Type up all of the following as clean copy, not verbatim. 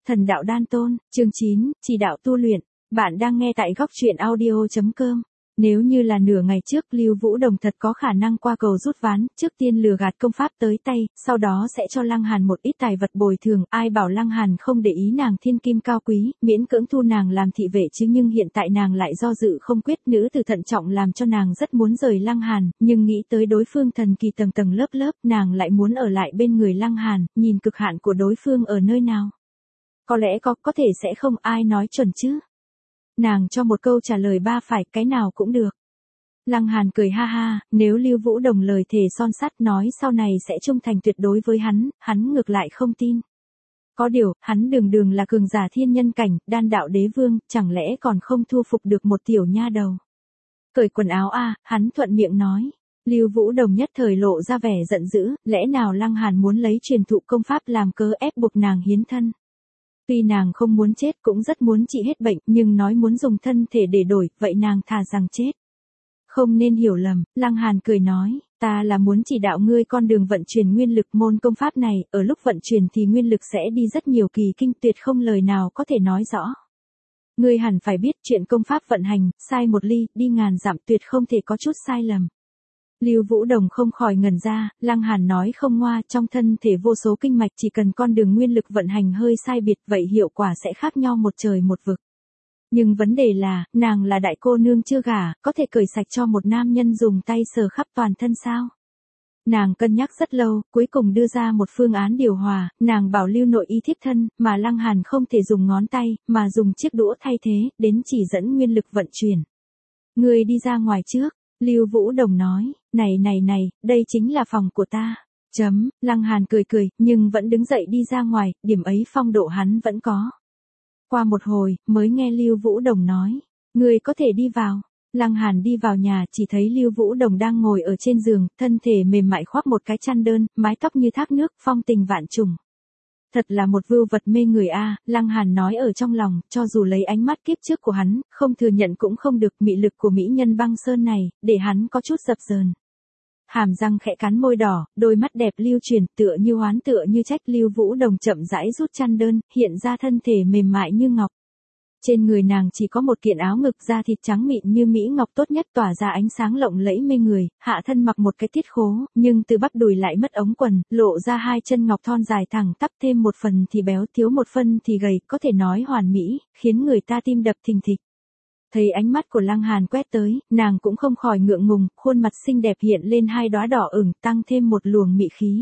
Thần đạo đan tôn, chương 9, chỉ đạo tu luyện. Bạn đang nghe tại góc truyện audio.com. Nếu như là nửa ngày trước Lưu Vũ Đồng thật có khả năng qua cầu rút ván, trước tiên lừa gạt công pháp tới tay, sau đó sẽ cho Lăng Hàn một ít tài vật bồi thường, ai bảo Lăng Hàn không để ý nàng thiên kim cao quý, miễn cưỡng thu nàng làm thị vệ chứ, nhưng hiện tại nàng lại do dự không quyết, nữ tử thận trọng làm cho nàng rất muốn rời Lăng Hàn, nhưng nghĩ tới đối phương thần kỳ tầng tầng lớp lớp, nàng lại muốn ở lại bên người Lăng Hàn, nhìn cực hạn của đối phương ở nơi nào. Có lẽ có thể sẽ không, ai nói chuẩn chứ. Nàng cho một câu trả lời ba phải, cái nào cũng được. Lăng Hàn cười ha ha, nếu Lưu Vũ Đồng lời thề son sắt nói sau này sẽ trung thành tuyệt đối với hắn ngược lại không tin. Có điều, hắn đường là cường giả thiên nhân cảnh, đan đạo đế vương, chẳng lẽ còn không thu phục được một tiểu nha đầu. Cởi quần áo a, hắn thuận miệng nói. Lưu Vũ Đồng nhất thời lộ ra vẻ giận dữ, lẽ nào Lăng Hàn muốn lấy truyền thụ công pháp làm cớ ép buộc nàng hiến thân. Tuy nàng không muốn chết cũng rất muốn trị hết bệnh, nhưng nói muốn dùng thân thể để đổi, vậy nàng thà rằng chết. Không nên hiểu lầm, Lăng Hàn cười nói, ta là muốn chỉ đạo ngươi con đường vận chuyển nguyên lực, môn công pháp này, ở lúc vận chuyển thì nguyên lực sẽ đi rất nhiều kỳ kinh, tuyệt không lời nào có thể nói rõ. Ngươi hẳn phải biết chuyện công pháp vận hành, sai một ly, đi ngàn dặm, tuyệt không thể có chút sai lầm. Lưu Vũ Đồng không khỏi ngẩn ra, Lăng Hàn nói không ngoa, trong thân thể vô số kinh mạch, chỉ cần con đường nguyên lực vận hành hơi sai biệt, vậy hiệu quả sẽ khác nhau một trời một vực. Nhưng vấn đề là, nàng là đại cô nương chưa gả, có thể cởi sạch cho một nam nhân dùng tay sờ khắp toàn thân sao? Nàng cân nhắc rất lâu, cuối cùng đưa ra một phương án điều hòa, nàng bảo Lưu nội y thiếp thân, mà Lăng Hàn không thể dùng ngón tay, mà dùng chiếc đũa thay thế, đến chỉ dẫn nguyên lực vận chuyển. Ngươi đi ra ngoài trước. Lưu Vũ Đồng nói, này, đây chính là phòng của ta. Lăng Hàn cười, nhưng vẫn đứng dậy đi ra ngoài, điểm ấy phong độ hắn vẫn có. Qua một hồi, mới nghe Lưu Vũ Đồng nói, ngươi có thể đi vào. Lăng Hàn đi vào nhà, chỉ thấy Lưu Vũ Đồng đang ngồi ở trên giường, thân thể mềm mại khoác một cái chăn đơn, mái tóc như thác nước, phong tình vạn trùng. Thật là một vưu vật mê người a, Lăng Hàn nói ở trong lòng, cho dù lấy ánh mắt kiếp trước của hắn, không thừa nhận cũng không được, mị lực của mỹ nhân băng sơn này, để hắn có chút dập dờn. Hàm răng khẽ cắn môi đỏ, đôi mắt đẹp lưu chuyển, tựa như oán tựa như trách. Lưu Vũ Đồng chậm rãi rút chăn đơn, hiện ra thân thể mềm mại như ngọc. Trên người nàng chỉ có một kiện áo ngực da thịt trắng mịn như mỹ ngọc tốt nhất, tỏa ra ánh sáng lộng lẫy mê người, hạ thân mặc một cái tiết khố, nhưng từ bắp đùi lại mất ống quần, lộ ra hai chân ngọc thon dài thẳng tắp, thêm một phần thì béo, thiếu một phần thì gầy, có thể nói hoàn mỹ, khiến người ta tim đập thình thịch. Thấy ánh mắt của Lăng Hàn quét tới, nàng cũng không khỏi ngượng ngùng, khuôn mặt xinh đẹp hiện lên hai đóa đỏ ửng, tăng thêm một luồng mị khí.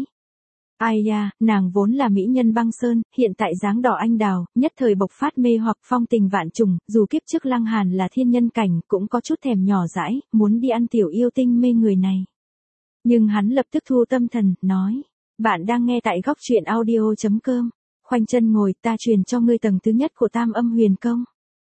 Ai da, nàng vốn là mỹ nhân băng sơn, hiện tại dáng đỏ anh đào, nhất thời bộc phát mê hoặc phong tình vạn trùng, dù kiếp trước Lăng Hàn là thiên nhân cảnh, cũng có chút thèm nhỏ dãi, muốn đi ăn tiểu yêu tinh mê người này. Nhưng hắn lập tức thu tâm thần, nói, bạn đang nghe tại góc truyện audio.com, khoanh chân ngồi, ta truyền cho ngươi tầng thứ nhất của Tam Âm Huyền Công.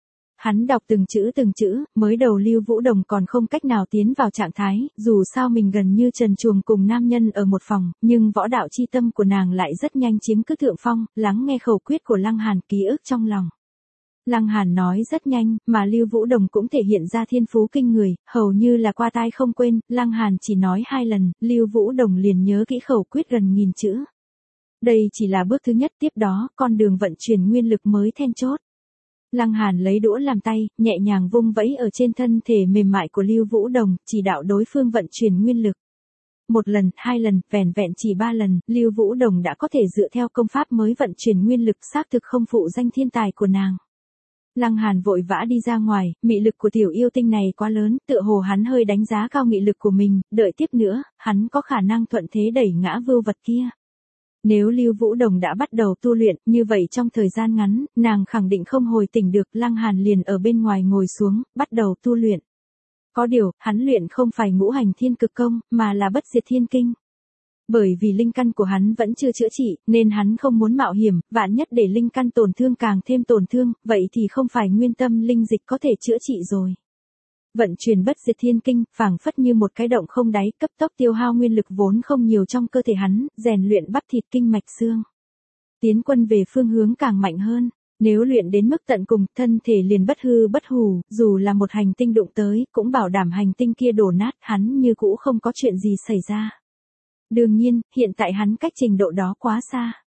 Hắn đọc từng chữ, mới đầu Lưu Vũ Đồng còn không cách nào tiến vào trạng thái, dù sao mình gần như trần truồng cùng nam nhân ở một phòng, nhưng võ đạo chi tâm của nàng lại rất nhanh chiếm cứ thượng phong, lắng nghe khẩu quyết của Lăng Hàn, ký ức trong lòng. Lăng Hàn nói rất nhanh, mà Lưu Vũ Đồng cũng thể hiện ra thiên phú kinh người, hầu như là qua tai không quên, Lăng Hàn chỉ nói 2 lần, Lưu Vũ Đồng liền nhớ kỹ khẩu quyết gần 1000 chữ. Đây chỉ là bước thứ nhất, tiếp đó, con đường vận chuyển nguyên lực mới then chốt. Lăng Hàn lấy đũa làm tay, nhẹ nhàng vung vẫy ở trên thân thể mềm mại của Lưu Vũ Đồng, chỉ đạo đối phương vận chuyển nguyên lực. 1 lần, 2 lần, vẻn vẹn chỉ 3 lần, Lưu Vũ Đồng đã có thể dựa theo công pháp mới vận chuyển nguyên lực, xác thực không phụ danh thiên tài của nàng. Lăng Hàn vội vã đi ra ngoài, mị lực của tiểu yêu tinh này quá lớn, tựa hồ hắn hơi đánh giá cao mị lực của mình, đợi tiếp nữa, hắn có khả năng thuận thế đẩy ngã vưu vật kia. Nếu Lưu Vũ Đồng đã bắt đầu tu luyện, như vậy trong thời gian ngắn, nàng khẳng định không hồi tỉnh được, Lăng Hàn liền ở bên ngoài ngồi xuống, bắt đầu tu luyện. Có điều, hắn luyện không phải ngũ hành thiên cực công, mà là bất diệt thiên kinh. Bởi vì linh căn của hắn vẫn chưa chữa trị, nên hắn không muốn mạo hiểm, vạn nhất để linh căn tổn thương càng thêm tổn thương, vậy thì không phải nguyên tâm linh dịch có thể chữa trị rồi. Vận chuyển bất diệt thiên kinh, phảng phất như một cái động không đáy, cấp tốc tiêu hao nguyên lực vốn không nhiều trong cơ thể hắn, rèn luyện bắp thịt kinh mạch xương. Tiến quân về phương hướng càng mạnh hơn, nếu luyện đến mức tận cùng, thân thể liền bất hư bất hủ, dù là một hành tinh đụng tới, cũng bảo đảm hành tinh kia đổ nát, hắn như cũ không có chuyện gì xảy ra. Đương nhiên, hiện tại hắn cách trình độ đó quá xa.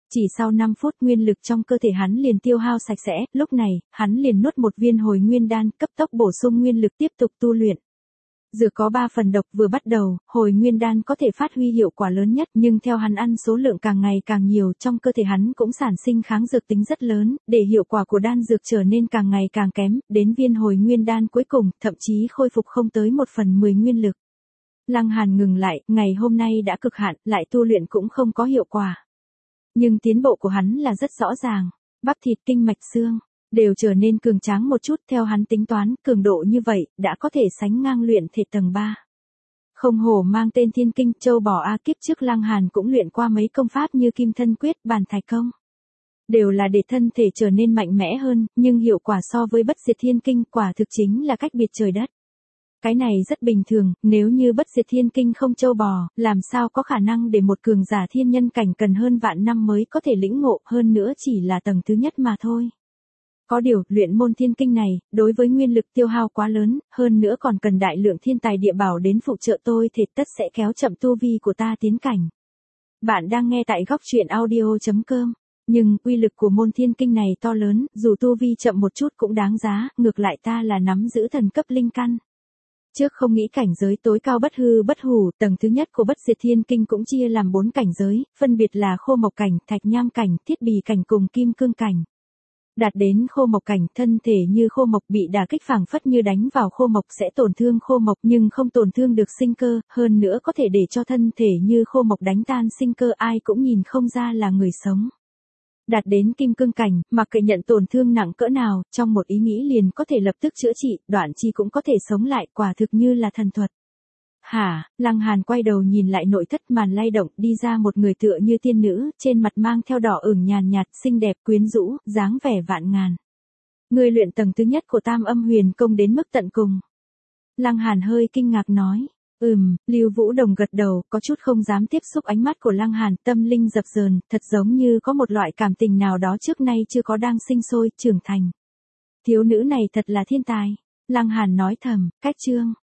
Chỉ sau 5 phút nguyên lực trong cơ thể hắn liền tiêu hao sạch sẽ, lúc này, hắn liền nuốt một viên hồi nguyên đan, cấp tốc bổ sung nguyên lực tiếp tục tu luyện. Dược có 3 phần độc vừa bắt đầu, hồi nguyên đan có thể phát huy hiệu quả lớn nhất, nhưng theo hắn ăn số lượng càng ngày càng nhiều, trong cơ thể hắn cũng sản sinh kháng dược tính rất lớn, để hiệu quả của đan dược trở nên càng ngày càng kém, đến viên hồi nguyên đan cuối cùng, thậm chí khôi phục không tới 1/10 nguyên lực. Lăng Hàn ngừng lại, ngày hôm nay đã cực hạn, lại tu luyện cũng không có hiệu quả. Nhưng tiến bộ của hắn là rất rõ ràng, bắp thịt kinh mạch xương đều trở nên cường tráng một chút, theo hắn tính toán, cường độ như vậy, đã có thể sánh ngang luyện thể tầng 3. Không hổ mang tên Thiên Kinh, châu bò A, kiếp trước Lăng Hàn cũng luyện qua mấy công pháp như Kim Thân Quyết, Bàn Thạch Công. Đều là để thân thể trở nên mạnh mẽ hơn, nhưng hiệu quả so với Bất Diệt Thiên Kinh quả thực chính là cách biệt trời đất. Cái này rất bình thường, nếu như Bất Diệt Thiên Kinh không châu bò, làm sao có khả năng để một cường giả thiên nhân cảnh cần hơn vạn năm mới có thể lĩnh ngộ, hơn nữa chỉ là tầng thứ nhất mà thôi. Có điều, luyện môn thiên kinh này, đối với nguyên lực tiêu hao quá lớn, hơn nữa còn cần đại lượng thiên tài địa bảo đến phụ trợ tôi thì tất sẽ kéo chậm tu vi của ta tiến cảnh. Bạn đang nghe tại góc truyện audio.com. Nhưng, uy lực của môn thiên kinh này to lớn, dù tu vi chậm một chút cũng đáng giá, ngược lại ta là nắm giữ thần cấp linh căn. Trước không nghĩ cảnh giới tối cao bất hư bất hủ, tầng thứ nhất của Bất Diệt Thiên Kinh cũng chia làm 4 cảnh giới, phân biệt là khô mộc cảnh, thạch nham cảnh, thiết bì cảnh cùng kim cương cảnh. Đạt đến khô mộc cảnh, thân thể như khô mộc bị đả kích phảng phất như đánh vào khô mộc sẽ tổn thương khô mộc nhưng không tổn thương được sinh cơ, hơn nữa có thể để cho thân thể như khô mộc đánh tan sinh cơ, ai cũng nhìn không ra là người sống. Đạt đến kim cương cảnh, mặc kệ nhận tổn thương nặng cỡ nào, trong một ý nghĩ liền có thể lập tức chữa trị, đoạn chi cũng có thể sống lại, quả thực như là thần thuật. Hả, Lăng Hàn quay đầu nhìn lại nội thất, màn lay động, đi ra một người tựa như tiên nữ, trên mặt mang theo đỏ ửng nhàn nhạt, xinh đẹp quyến rũ, dáng vẻ vạn ngàn. Người luyện tầng thứ nhất của Tam Âm Huyền Công đến mức tận cùng. Lăng Hàn hơi kinh ngạc nói. Lưu Vũ Đồng gật đầu, có chút không dám tiếp xúc ánh mắt của Lăng Hàn, tâm linh dập dờn, thật giống như có một loại cảm tình nào đó trước nay chưa có đang sinh sôi, trưởng thành. Thiếu nữ này thật là thiên tài. Lăng Hàn nói thầm, cách chương.